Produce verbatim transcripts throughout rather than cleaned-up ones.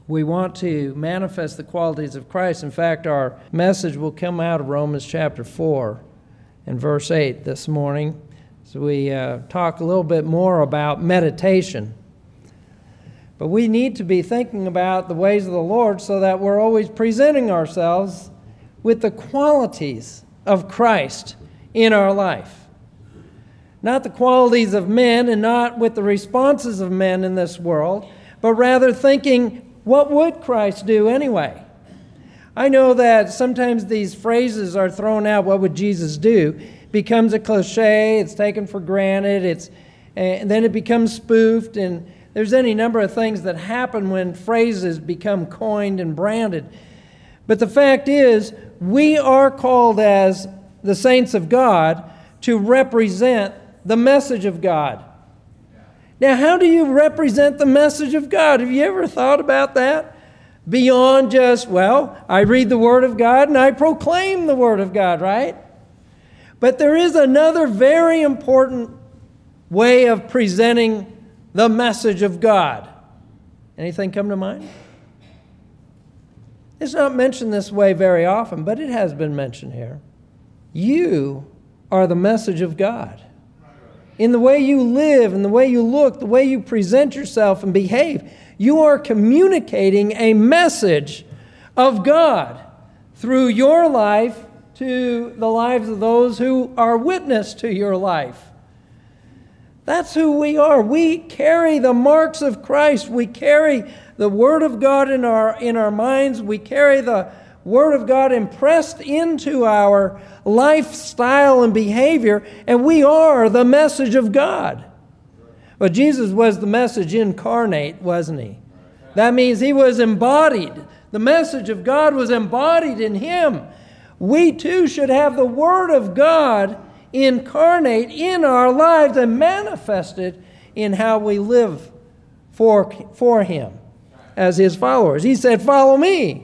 We want to manifest the qualities of Christ. In fact, our message will come out of Romans chapter four and verse eight this morning. So we uh, talk a little bit more about meditation. But we need to be thinking about the ways of the Lord so that we're always presenting ourselves with the qualities of Christ in our life. Not the qualities of men and not with the responses of men in this world, but rather thinking, what would Christ do anyway? I know that sometimes these phrases are thrown out, what would Jesus do? Becomes a cliche, it's taken for granted, it's, and then it becomes spoofed, and there's any number of things that happen when phrases become coined and branded. But the fact is, we are called as the saints of God to represent the message of God. Now, how do you represent the message of God? Have you ever thought about that? Beyond just, well, I read the Word of God and I proclaim the Word of God, right? But there is another very important way of presenting the message of God. Anything come to mind? It's not mentioned this way very often, but it has been mentioned here. You are the message of God. In the way you live, in the way you look, the way you present yourself and behave, you are communicating a message of God through your life to the lives of those who are witness to your life. That's who we are. We carry the marks of Christ. We carry the Word of God in our, in our minds. We carry the Word of God impressed into our lifestyle and behavior, and we are the message of God. But Jesus was the message incarnate, wasn't he? That means he was embodied. The message of God was embodied in him. We too should have the Word of God incarnate in our lives and manifested in how we live for, for him as his followers. He said, follow me.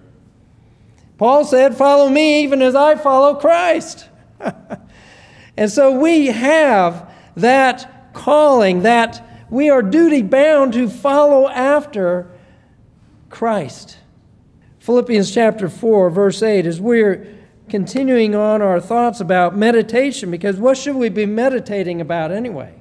Paul said, follow me even as I follow Christ. And so we have that calling, that we are duty bound to follow after Christ. Philippians chapter four, verse eight, as we're continuing on our thoughts about meditation, because what should we be meditating about anyway?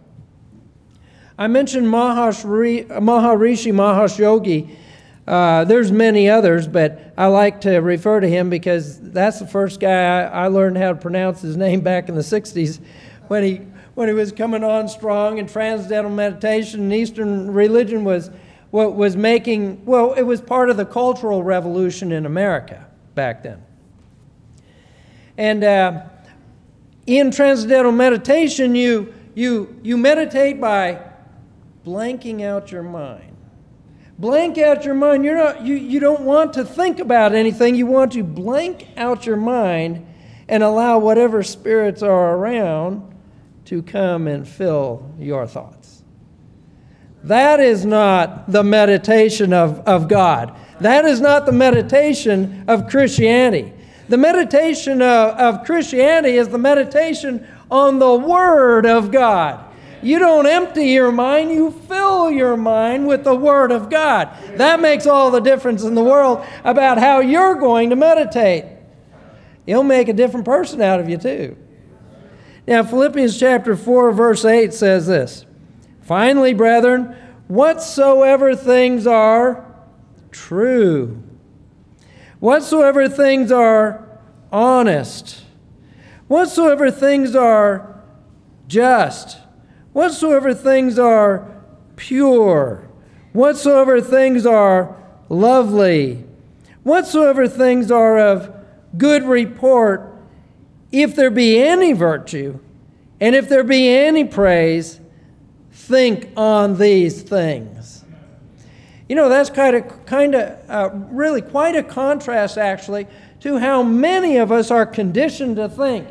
I mentioned Maharishi, Maharishi Mahesh Yogi. Uh, there's many others, but I like to refer to him because that's the first guy I, I learned how to pronounce his name back in the sixties when he when he was coming on strong, and transcendental meditation and Eastern religion was what was making, well, it was part of the cultural revolution in America back then. And uh, in transcendental meditation, you you you meditate by blanking out your mind. Blank out your mind. You're not, you, you don't want to think about anything. You want to blank out your mind and allow whatever spirits are around to come and fill your thoughts. That is not the meditation of, of God. That is not the meditation of Christianity. The meditation of, of Christianity is the meditation on the Word of God. You don't empty your mind, you fill your mind with the Word of God. That makes all the difference in the world about how you're going to meditate. He'll make a different person out of you too. Now, Philippians chapter four, verse eight says this, finally, brethren, whatsoever things are true, whatsoever things are honest, whatsoever things are just, whatsoever things are pure, whatsoever things are lovely, whatsoever things are of good report, if there be any virtue, and if there be any praise, think on these things. You know, that's kind of, kind of uh, really quite a contrast, actually, to how many of us are conditioned to think.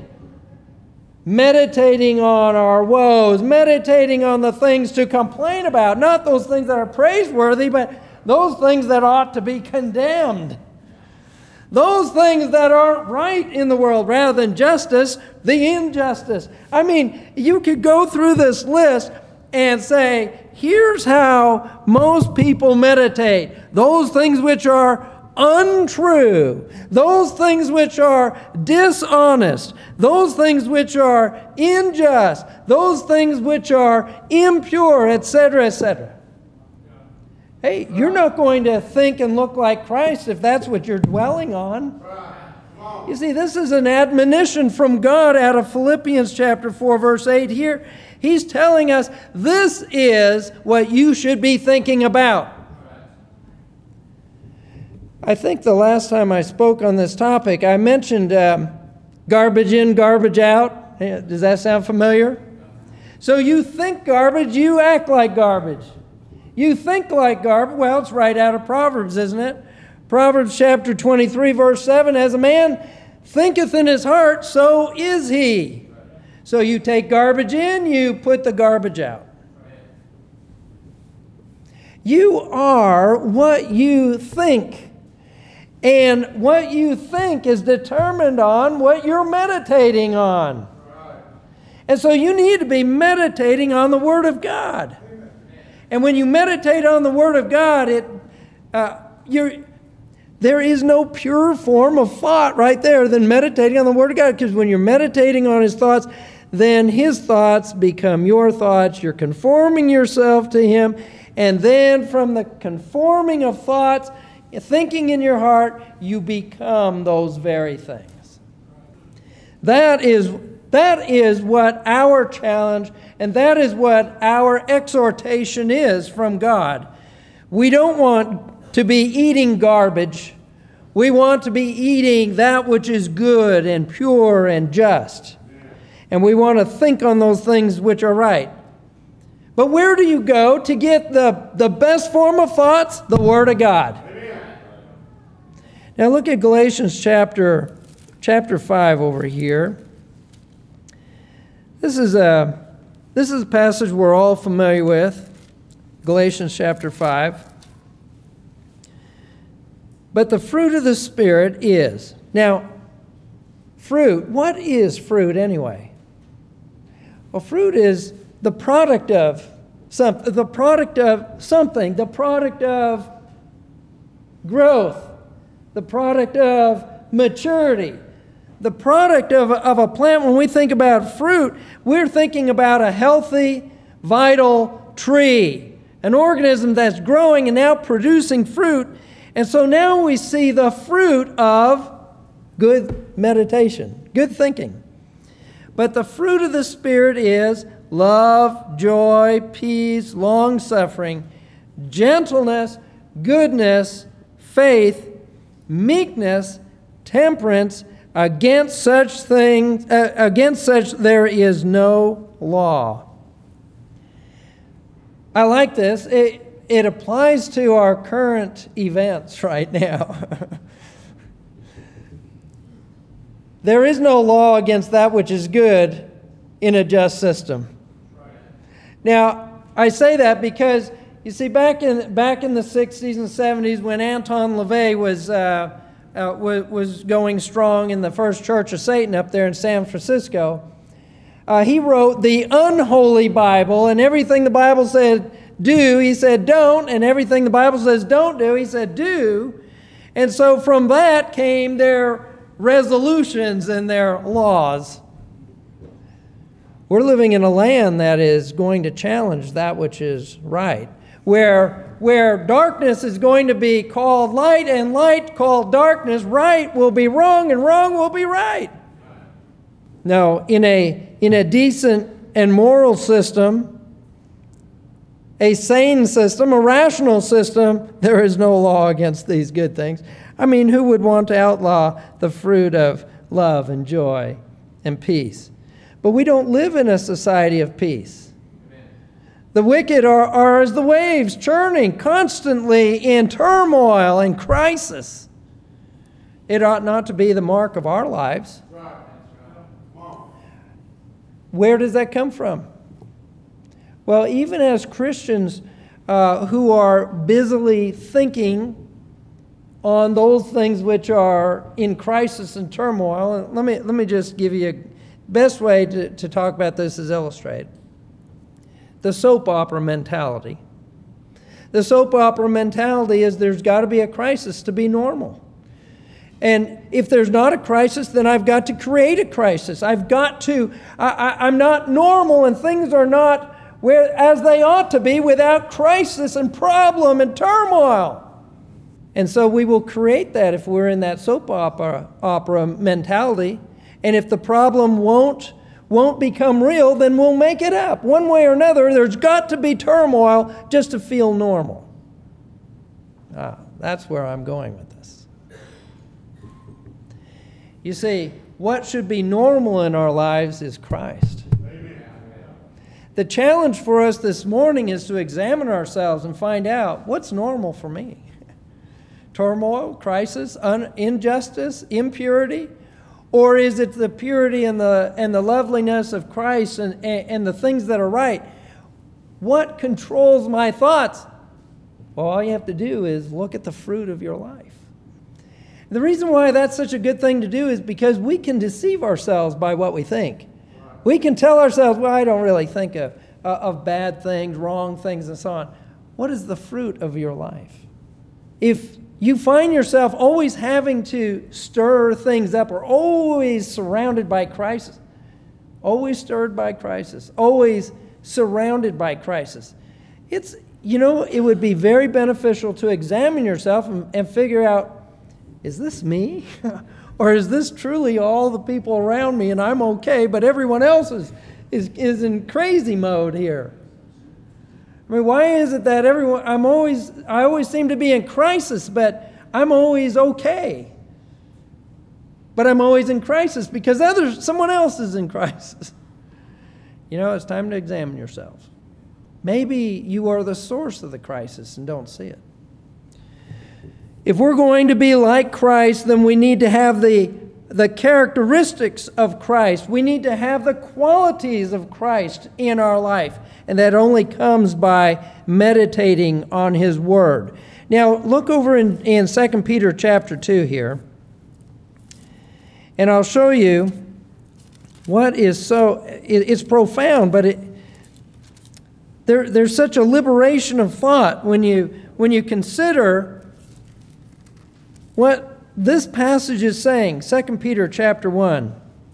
Meditating on our woes, meditating on the things to complain about, not those things that are praiseworthy, but those things that ought to be condemned. Those things that aren't right in the world, rather than justice, the injustice. I mean, you could go through this list and say, here's how most people meditate. Those things which are untrue, those things which are dishonest, those things which are unjust, those things which are impure, et cetera, et cetera. Hey, you're not going to think and look like Christ if that's what you're dwelling on. You see, this is an admonition from God out of Philippians chapter four, verse eight here. He's telling us this is what you should be thinking about. I think the last time I spoke on this topic, I mentioned um, garbage in, garbage out. Does that sound familiar? So you think garbage, you act like garbage. You think like garbage. Well, it's right out of Proverbs, isn't it? Proverbs chapter twenty-three, verse seven, as a man thinketh in his heart, so is he. So you take garbage in, you put the garbage out. You are what you think. And what you think is determined on what you're meditating on. And so you need to be meditating on the Word of God. And when you meditate on the Word of God, it uh, you're, there is no pure form of thought right there than meditating on the Word of God. Because when you're meditating on His thoughts, then His thoughts become your thoughts. You're conforming yourself to Him. And then from the conforming of thoughts, thinking in your heart, you become those very things. That is, that is what our challenge and that is what our exhortation is from God. We don't want to be eating garbage. We want to be eating that which is good and pure and just. And we want to think on those things which are right. But where do you go to get the, the best form of thoughts? The Word of God. Now look at Galatians chapter, chapter five over here. This is, a, this is a passage we're all familiar with. Galatians chapter five. But the fruit of the Spirit is. Now, fruit, what is fruit anyway? Well, fruit is the product of something, the product of something, the product of growth, the product of maturity, the product of a, of a plant. When we think about fruit, we're thinking about a healthy, vital tree, an organism that's growing and now producing fruit. And so now we see the fruit of good meditation, good thinking. But the fruit of the Spirit is love, joy, peace, long-suffering, gentleness, goodness, faith, meekness, temperance. Against such things, uh, against such there is no law. I like this. It, it applies to our current events right now. There is no law against that which is good in a just system. Now, I say that because, you see, back in back in the sixties and seventies when Anton LaVey was, uh, uh, was, was going strong in the First Church of Satan up there in San Francisco, uh, he wrote the unholy Bible, and everything the Bible said do, he said don't, and everything the Bible says don't do, he said do. And so from that came their resolutions and their laws. We're living in a land that is going to challenge that which is right, where, where darkness is going to be called light and light called darkness. Right will be wrong and wrong will be right. No, in a, in a decent and moral system, a sane system, a rational system, there is no law against these good things. I mean, who would want to outlaw the fruit of love and joy and peace? But we don't live in a society of peace. Amen. The wicked are, are as the waves, churning constantly in turmoil and crisis. It ought not to be the mark of our lives. Right. Where does that come from? Well, even as Christians uh, who are busily thinking on those things which are in crisis and turmoil, let me let me just give you a best way to, to talk about this is illustrate. the soap opera mentality. The soap opera mentality is there's got to be a crisis to be normal. And if there's not a crisis, then I've got to create a crisis. I've got to, I, I, I'm not normal and things are not where as they ought to be without crisis and problem and turmoil. And so we will create that if we're in that soap opera, opera mentality. And if the problem won't, won't become real, then we'll make it up. One way or another, there's got to be turmoil just to feel normal. Ah, that's where I'm going with this. You see, what should be normal in our lives is Christ. Amen. The challenge for us this morning is to examine ourselves and find out what's normal for me. Turmoil, crisis, un- injustice, impurity? Or is it the purity and the and the loveliness of Christ and, and, and the things that are right? What controls my thoughts? Well, all you have to do is look at the fruit of your life. The reason why that's such a good thing to do is because we can deceive ourselves by what we think. We can tell ourselves, well, I don't really think of, uh, of bad things, wrong things, and so on. What is the fruit of your life? If you find yourself always having to stir things up or always surrounded by crisis, always stirred by crisis, always surrounded by crisis, it's, you know, it would be very beneficial to examine yourself and, and figure out, is this me? Or is this truly all the people around me and I'm okay, but everyone else is, is, is in crazy mode here? I mean, why is it that everyone, I'm always, I always seem to be in crisis, but I'm always okay. But I'm always in crisis because others, someone else is in crisis. You know, it's time to examine yourself. Maybe you are the source of the crisis and don't see it. If we're going to be like Christ, then we need to have the, the characteristics of Christ. We need to have the qualities of Christ in our life. And that only comes by meditating on His Word. Now, look over in, in Second Peter chapter two here. And I'll show you what is so, it, it's profound, but it, there, there's such a liberation of thought when you, when you consider what this passage is saying. Second Peter chapter one.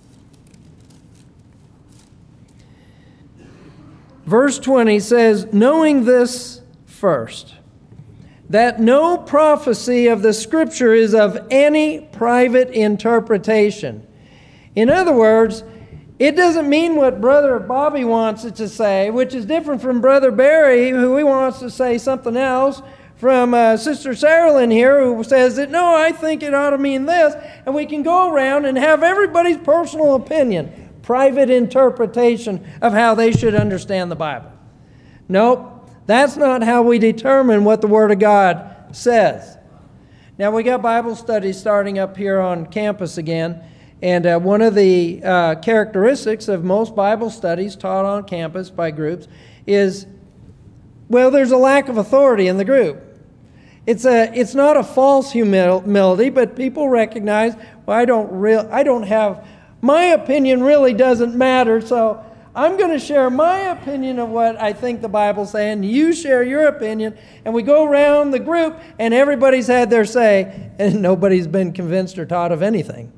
Verse twenty says, knowing this first, that no prophecy of the Scripture is of any private interpretation. In other words, it doesn't mean what Brother Bobby wants it to say, which is different from Brother Barry, who he wants to say something else, from uh, Sister Sarah here, who says that, no, I think it ought to mean this, and we can go around and have everybody's personal opinion. Private interpretation of how they should understand the Bible. Nope, that's not how we determine what the Word of God says. Now, we got Bible studies starting up here on campus again, and uh, one of the uh, characteristics of most Bible studies taught on campus by groups is, well, there's a lack of authority in the group. It's a, it's not a false humility, but people recognize, well, I don't real, I don't have. My opinion really doesn't matter, so I'm going to share my opinion of what I think the Bible's saying. You share your opinion, and we go around the group, and everybody's had their say, and nobody's been convinced or taught of anything.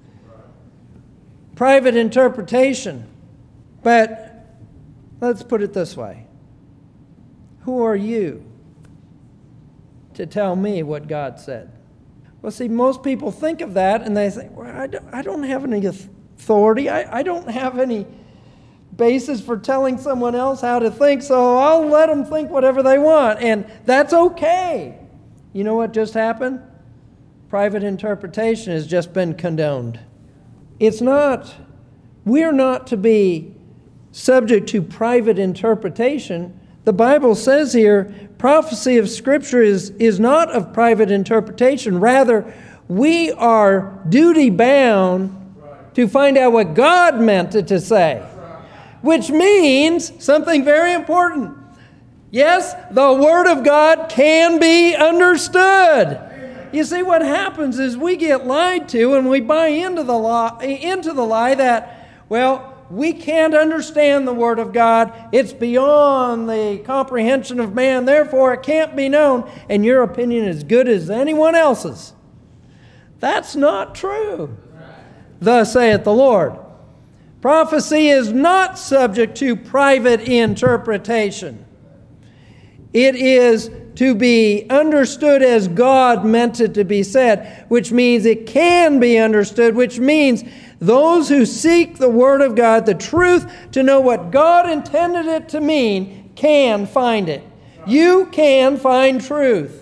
Private interpretation. But let's put it this way. Who are you to tell me what God said? Well, see, most people think of that and they think, well, I don't, I don't have any authority. I, I don't have any basis for telling someone else how to think, so I'll let them think whatever they want. And that's okay. You know what just happened? Private interpretation has just been condoned. It's not, we're not to be subject to private interpretation. The Bible says here, prophecy of Scripture is, is not of private interpretation. Rather, we are duty-bound to find out what God meant it to say. Which means something very important. Yes, the Word of God can be understood. You see, what happens is we get lied to and we buy into the lie, into the lie that, well, we can't understand the Word of God. It's beyond the comprehension of man. Therefore, it can't be known. And your opinion is good as anyone else's. That's not true. Thus saith the Lord. Prophecy is not subject to private interpretation. It is to be understood as God meant it to be said, which means it can be understood, which means those who seek the Word of God, the truth, to know what God intended it to mean, can find it. You can find truth.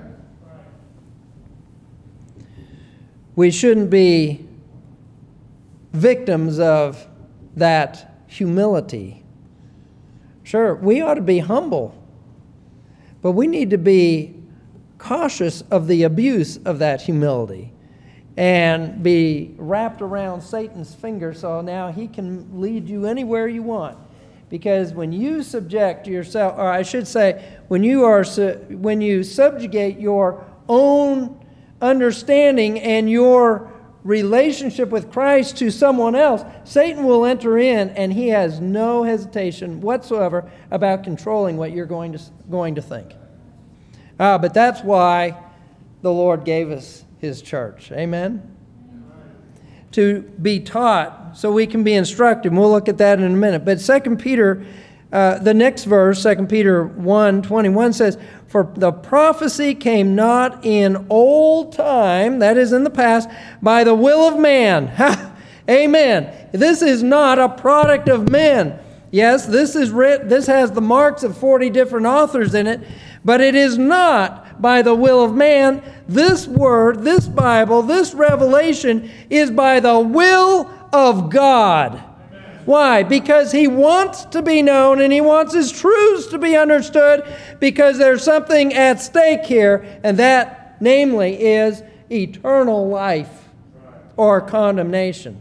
We shouldn't be victims of that humility. Sure, we ought to be humble, but we need to be cautious of the abuse of that humility and be wrapped around Satan's finger so now he can lead you anywhere you want. Because when you subject yourself, or I should say, when you are when you subjugate your own understanding and your relationship with Christ to someone else, Satan will enter in, and he has no hesitation whatsoever about controlling what you're going to going to think. Uh, but that's why the Lord gave us His church. Amen? To be taught so we can be instructed. And we'll look at that in a minute. But Second Peter, uh, the next verse, Second Peter one twenty-one says, "For the prophecy came not in old time," that is in the past, "by the will of man." Amen. This is not a product of men. Yes, this is writ- this has the marks of forty different authors in it, but it is not by the will of man. This word, this Bible, this revelation is by the will of God. Why? Because He wants to be known and He wants His truths to be understood, because there's something at stake here, and that, namely, is eternal life or condemnation.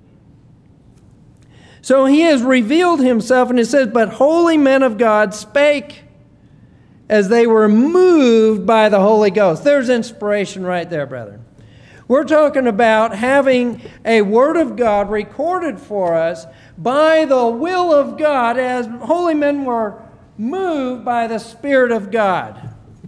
So He has revealed Himself, and it says, "But holy men of God spake as they were moved by the Holy Ghost." There's inspiration right there, brethren. We're talking about having a Word of God recorded for us by the will of God, as holy men were moved by the Spirit of God.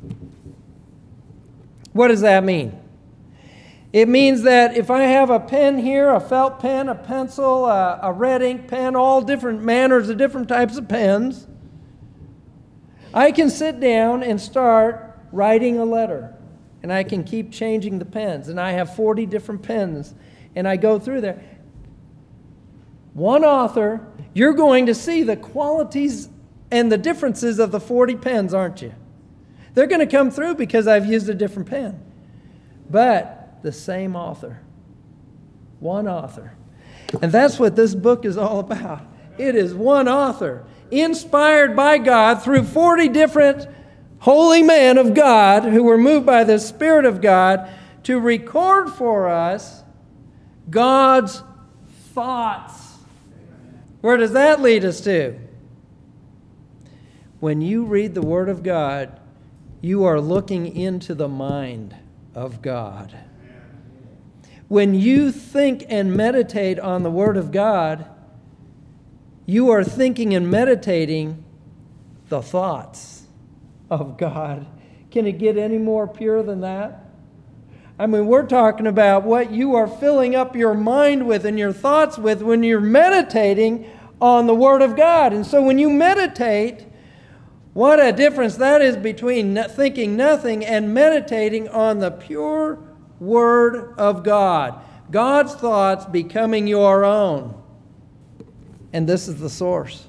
What does that mean? It means that if I have a pen here, a felt pen, a pencil, a, a red ink pen, all different manners of different types of pens, I can sit down and start writing a letter. And I can keep changing the pens. And I have forty different pens. And I go through there. One author, you're going to see the qualities and the differences of the forty pens, aren't you? They're going to come through because I've used a different pen. But the same author. One author. And that's what this book is all about. It is one author, inspired by God through forty different holy men of God who were moved by the Spirit of God to record for us God's thoughts. Where does that lead us to? When you read the Word of God, you are looking into the mind of God. When you think and meditate on the Word of God, you are thinking and meditating the thoughts of God. Can it get any more pure than that? I mean, we're talking about what you are filling up your mind with and your thoughts with when you're meditating on the Word of God. And so when you meditate, what a difference that is between thinking nothing and meditating on the pure Word of God. God's thoughts becoming your own. And this is the source.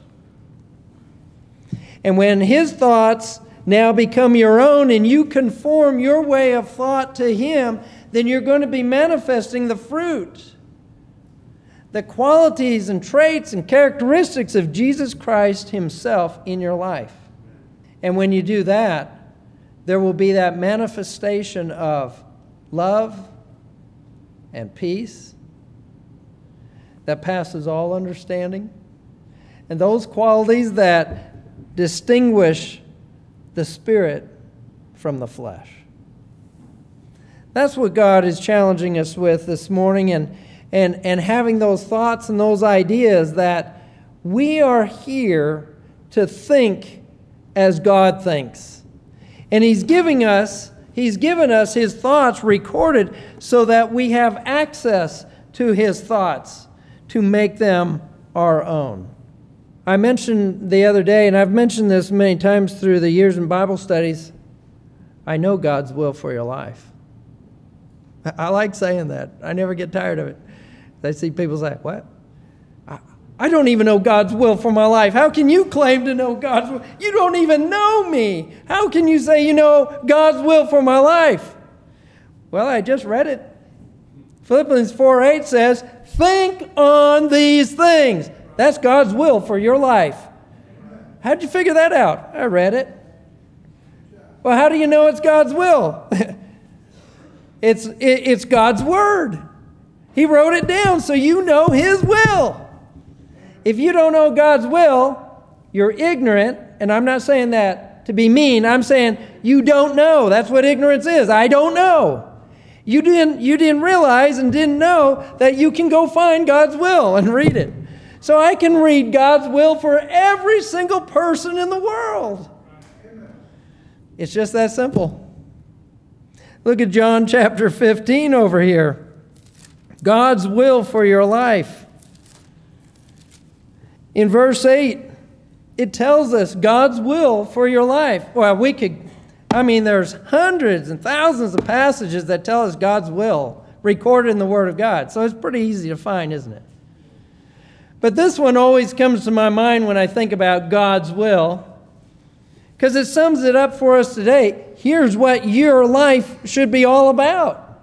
And when His thoughts now become your own and you conform your way of thought to Him, then you're going to be manifesting the fruit, the qualities and traits and characteristics of Jesus Christ Himself in your life. And when you do that, there will be that manifestation of love and peace that passes all understanding, and those qualities that distinguish the Spirit from the flesh. That's what God is challenging us with this morning, and, and, and having those thoughts and those ideas that we are here to think as God thinks. And He's giving us, He's given us His thoughts recorded so that we have access to His thoughts to make them our own. I mentioned the other day, and I've mentioned this many times through the years in Bible studies, I know God's will for your life. I like saying that. I never get tired of it. I see people say, what? I, I don't even know God's will for my life. How can you claim to know God's will? You don't even know me. How can you say you know God's will for my life? Well, I just read it. Philippians four eight says, think on these things. That's God's will for your life. How'd you figure that out? I read it. Well, how do you know it's God's will? it's, it, it's God's Word. He wrote it down so you know His will. If you don't know God's will, you're ignorant. And I'm not saying that to be mean. I'm saying you don't know. That's what ignorance is. I don't know. You didn't, you didn't realize and didn't know that you can go find God's will and read it. So I can read God's will for every single person in the world. It's just that simple. Look at John chapter fifteen over here. God's will for your life. In verse eight, it tells us God's will for your life. Well, we could, I mean, there's hundreds and thousands of passages that tell us God's will recorded in the Word of God. So it's pretty easy to find, isn't it? But this one always comes to my mind when I think about God's will, because it sums it up for us today. Here's what your life should be all about.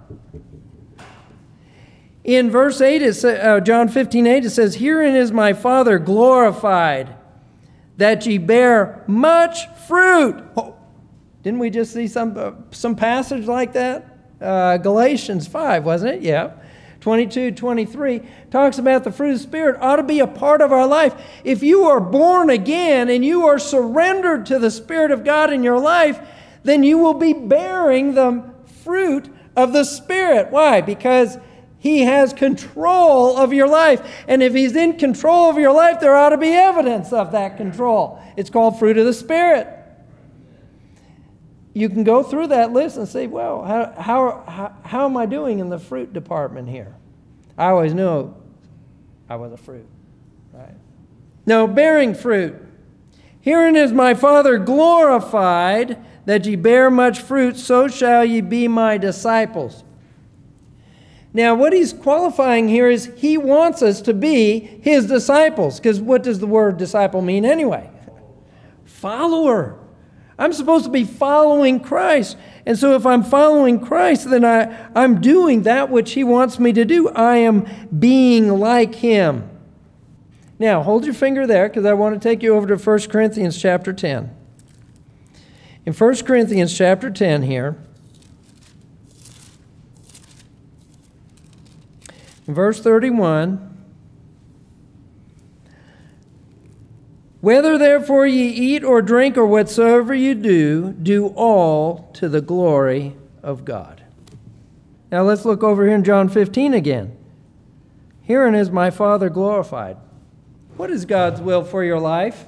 In verse eight, it uh, John fifteen eight, it says, herein is my Father glorified, that ye bear much fruit. Oh, didn't we just see some, uh, some passage like that? Uh, Galatians five, wasn't it? Yeah. twenty-two, twenty-three talks about the fruit of the Spirit ought to be a part of our life. If you are born again and you are surrendered to the Spirit of God in your life, then you will be bearing the fruit of the Spirit. Why? Because He has control of your life. And if He's in control of your life, there ought to be evidence of that control. It's called fruit of the Spirit. You can go through that list and say, well, how, how, how, how am I doing in the fruit department here? I always knew I was a fruit, right? No, bearing fruit. Herein is my Father glorified, that ye bear much fruit, so shall ye be my disciples. Now, what he's qualifying here is He wants us to be His disciples. Because what does the word disciple mean anyway? Follower. I'm supposed to be following Christ. And so if I'm following Christ, then I, I'm doing that which He wants me to do. I am being like Him. Now, hold your finger there, because I want to take you over to First Corinthians chapter ten. In First Corinthians chapter ten here, in verse thirty-one, whether therefore ye eat or drink or whatsoever you do, do all to the glory of God. Now let's look over here in John fifteen again. Herein is my Father glorified. What is God's will for your life?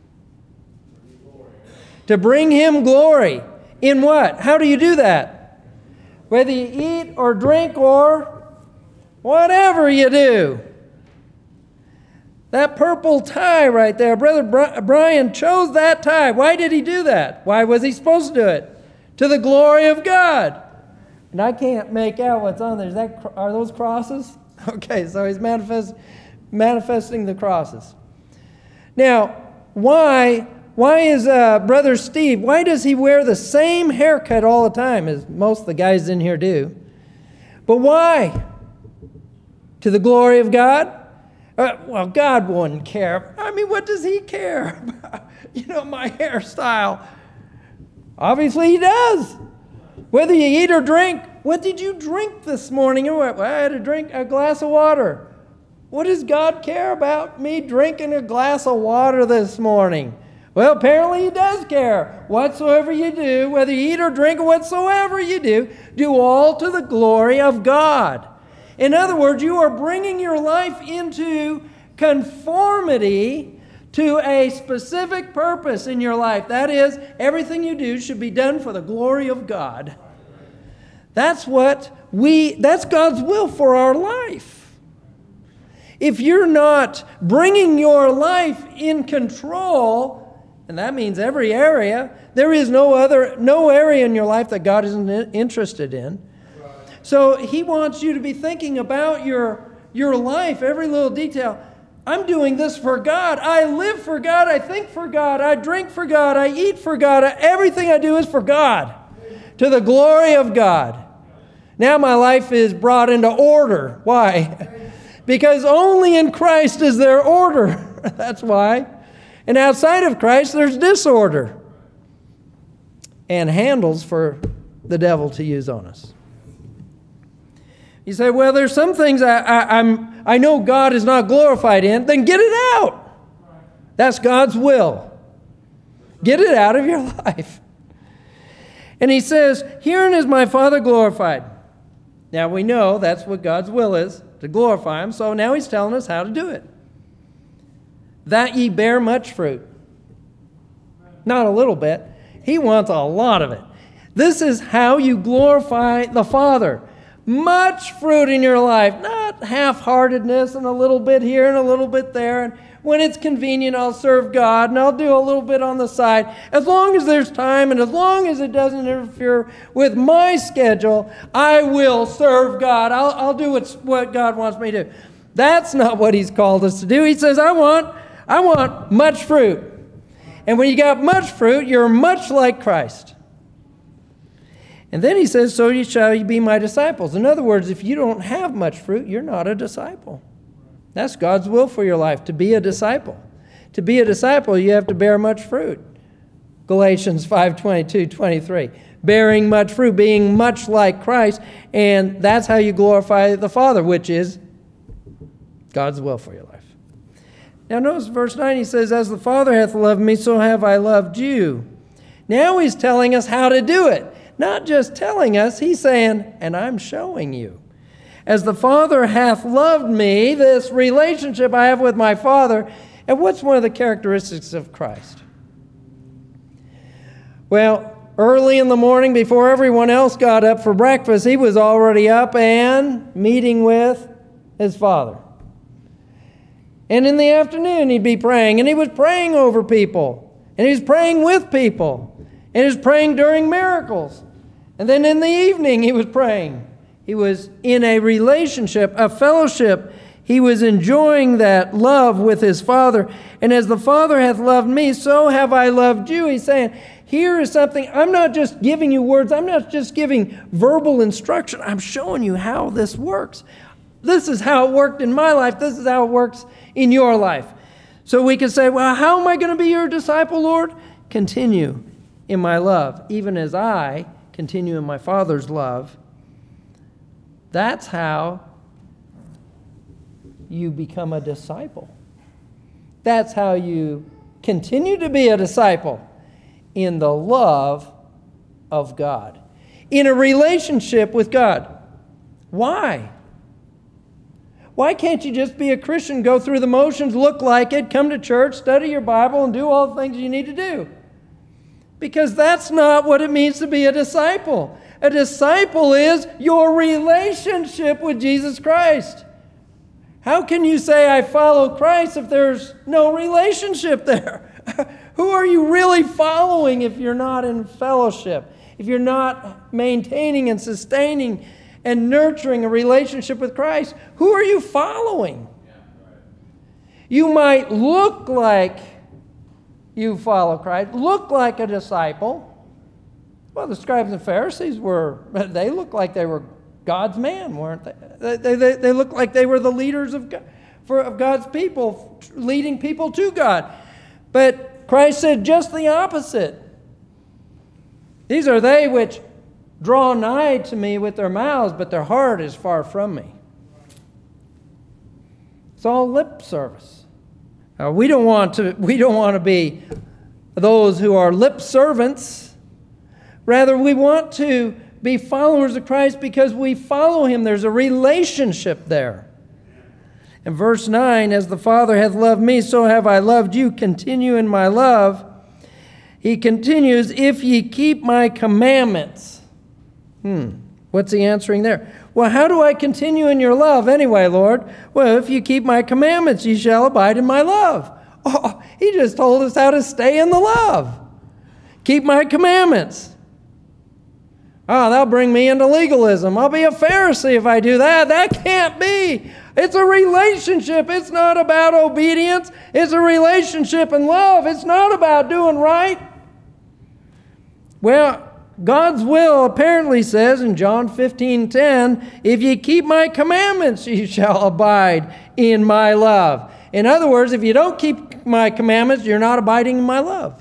To bring Him glory. In what? How do you do that? Whether you eat or drink or whatever you do. That purple tie right there, Brother Brian chose that tie. Why did he do that? Why was he supposed to do it? To the glory of God. And I can't make out what's on there. Is that, are those crosses? Okay, so he's manifest, manifesting the crosses. Now, why, why is uh, Brother Steve, why does he wear the same haircut all the time as most of the guys in here do? But why? To the glory of God? Uh, well, God wouldn't care. I mean, what does He care about? You know, my hairstyle. Obviously, He does. Whether you eat or drink. What did you drink this morning? Well, I had to drink a glass of water. What does God care about me drinking a glass of water this morning? Well, apparently He does care. Whatsoever you do, whether you eat or drink or whatsoever you do, do all to the glory of God. In other words, you are bringing your life into conformity to a specific purpose in your life. That is, everything you do should be done for the glory of God. That's what we, that's God's will for our life. If you're not bringing your life in control, and that means every area, there is no other, no area in your life that God isn't interested in. So He wants you to be thinking about your, your life, every little detail. I'm doing this for God. I live for God. I think for God. I drink for God. I eat for God. Everything I do is for God, to the glory of God. Now my life is brought into order. Why? Because only in Christ is there order. That's why. And outside of Christ, there's disorder and handles for the devil to use on us. You say, well, there's some things I, I, I'm, I know God is not glorified in. Then get it out. That's God's will. Get it out of your life. And He says, herein is my Father glorified. Now we know that's what God's will is, to glorify Him. So now He's telling us how to do it. That ye bear much fruit. Not a little bit. He wants a lot of it. This is how you glorify the Father. Much fruit in your life, not half-heartedness and a little bit here and a little bit there. And when it's convenient, I'll serve God and I'll do a little bit on the side. As long as there's time and as long as it doesn't interfere with my schedule, I will serve God. I'll, I'll do what's, what God wants me to do. That's not what He's called us to do. He says, I want, I want much fruit. And when you got much fruit, you're much like Christ. And then He says, so you shall you be my disciples. In other words, if you don't have much fruit, you're not a disciple. That's God's will for your life, to be a disciple. To be a disciple, you have to bear much fruit. Galatians five twenty-two, twenty-three. Bearing much fruit, being much like Christ, and that's how you glorify the Father, which is God's will for your life. Now notice verse nine, He says, as the Father hath loved me, so have I loved you. Now He's telling us how to do it. Not just telling us, He's saying, and I'm showing you. As the Father hath loved me, this relationship I have with my Father. And what's one of the characteristics of Christ? Well, early in the morning, before everyone else got up for breakfast, He was already up and meeting with His Father. And in the afternoon, He'd be praying, and He was praying over people, and He was praying with people, and He was praying during miracles. And then in the evening, He was praying. He was in a relationship, a fellowship. He was enjoying that love with His Father. And as the Father hath loved me, so have I loved you. He's saying, here is something, I'm not just giving you words. I'm not just giving verbal instruction. I'm showing you how this works. This is how it worked in my life. This is how it works in your life. So we can say, well, how am I going to be your disciple, Lord? Continue in my love, even as I continue in my Father's love. That's how you become a disciple. That's how you continue to be a disciple, in the love of God, in a relationship with God. Why? Why can't you just be a Christian, go through the motions, look like it, come to church, study your Bible, and do all the things you need to do? Because that's not what it means to be a disciple. A disciple is your relationship with Jesus Christ. How can you say, I follow Christ, if there's no relationship there? Who are you really following if you're not in fellowship? If you're not maintaining and sustaining and nurturing a relationship with Christ? Who are you following? You might look like you follow Christ, look like a disciple. Well, the scribes and Pharisees were, they looked like they were God's man, weren't they? They, they, they, they looked like they were the leaders of, God, for, of God's people, leading people to God. But Christ said just the opposite. These are they which draw nigh to me with their mouths, but their heart is far from me. It's all lip service. Uh, we don't want to, we don't want to be those who are lip servants. Rather, we want to be followers of Christ because we follow him. There's a relationship there. In verse nine, as the Father hath loved me, so have I loved you. Continue in my love. He continues, if ye keep my commandments. Hmm. What's he answering there? Well, how do I continue in your love anyway, Lord? Well, if you keep my commandments, ye shall abide in my love. Oh, he just told us how to stay in the love. Keep my commandments. Oh, that'll bring me into legalism. I'll be a Pharisee if I do that. That can't be. It's a relationship. It's not about obedience. It's a relationship and love. It's not about doing right. Well, God's will apparently says in John fifteen ten, if ye keep my commandments, ye shall abide in my love. In other words, if you don't keep my commandments, you're not abiding in my love.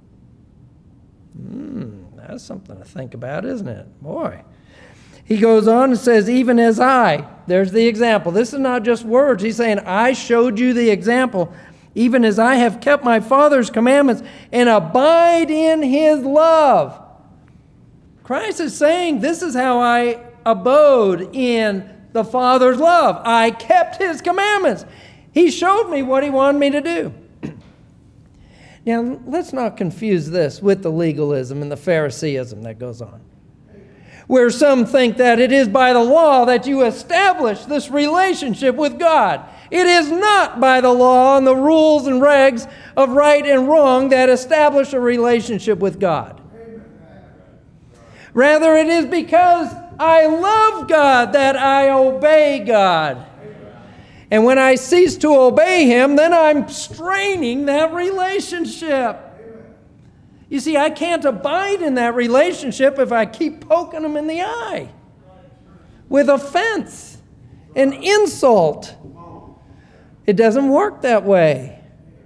Hmm, that's something to think about, isn't it? Boy. He goes on and says, even as I, there's the example. This is not just words. He's saying, I showed you the example. Even as I have kept my Father's commandments and abide in his love. Christ is saying, this is how I abode in the Father's love. I kept his commandments. He showed me what he wanted me to do. Now, let's not confuse this with the legalism and the Phariseeism that goes on, where some think that it is by the law that you establish this relationship with God. It is not by the law and the rules and regs of right and wrong that establish a relationship with God. Rather, it is because I love God that I obey God. And when I cease to obey him, then I'm straining that relationship. You see, I can't abide in that relationship if I keep poking him in the eye with offense and insult. It doesn't work that way.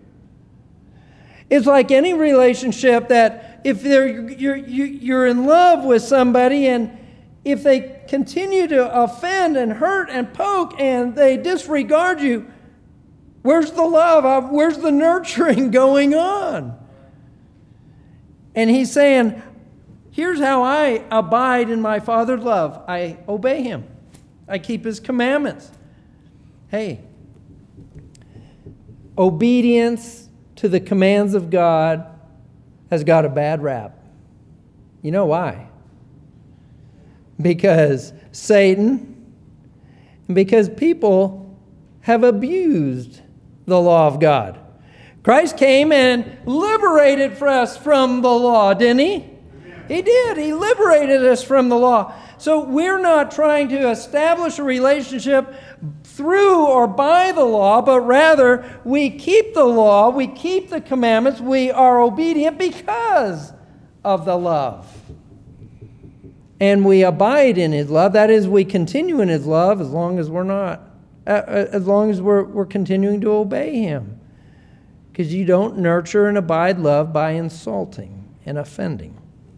It's like any relationship that if they're, you're, you're in love with somebody and if they continue to offend and hurt and poke and they disregard you, where's the love? Where's the nurturing going on? And he's saying, here's how I abide in my Father's love. I obey him. I keep his commandments. Hey, obedience to the commands of God has got a bad rap. You know why? Because Satan, because people have abused the law of God. Christ came and liberated for us from the law, didn't he? He did. He liberated us from the law. So we're not trying to establish a relationship through or by the law, but rather we keep the law, we keep the commandments, we are obedient because of the love. And we abide in his love. That is, we continue in his love as long as we're not, as long as we're, we're continuing to obey him. Because you don't nurture and abide love by insulting and offending.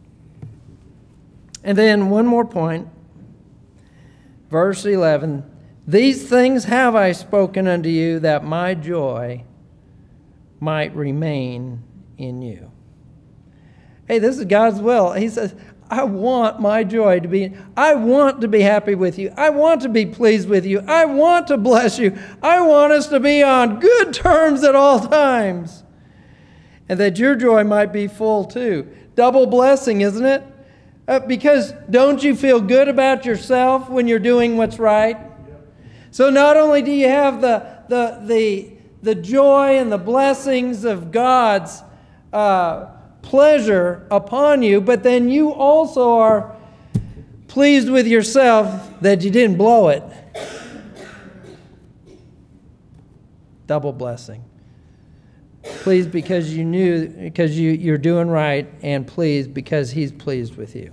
And then one more point. Verse eleven. These things have I spoken unto you, that my joy might remain in you. Hey, this is God's will. He says, I want my joy to be, I want to be happy with you. I want to be pleased with you. I want to bless you. I want us to be on good terms at all times. And that your joy might be full too. Double blessing, isn't it? Uh, because don't you feel good about yourself when you're doing what's right? So not only do you have the, the, the, the joy and the blessings of God's uh, pleasure upon you, but then you also are pleased with yourself that you didn't blow it. Double blessing. Pleased because you knew, because you, you're doing right, and pleased because he's pleased with you.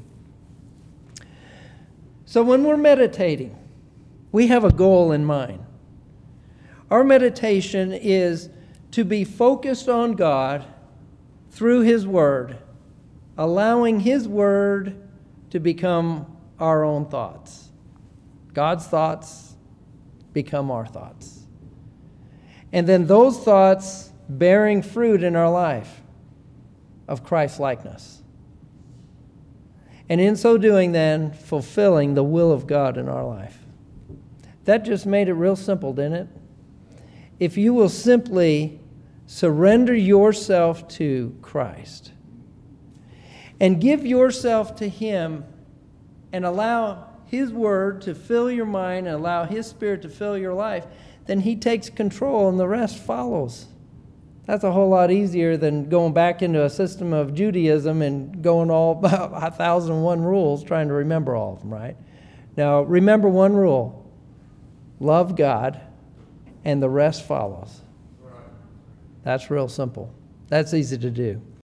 So when we're meditating, we have a goal in mind. Our meditation is to be focused on God through his word, allowing his word to become our own thoughts. God's thoughts become our thoughts. And then those thoughts bearing fruit in our life of Christ-likeness. And in so doing, then, fulfilling the will of God in our life. That just made it real simple, didn't it? If you will simply surrender yourself to Christ and give yourself to Him and allow His Word to fill your mind and allow His Spirit to fill your life, then He takes control and the rest follows. That's a whole lot easier than going back into a system of Judaism and going all about one thousand one rules, trying to remember all of them, right? Now, remember one rule. Love God, and the rest follows. That's real simple. That's easy to do.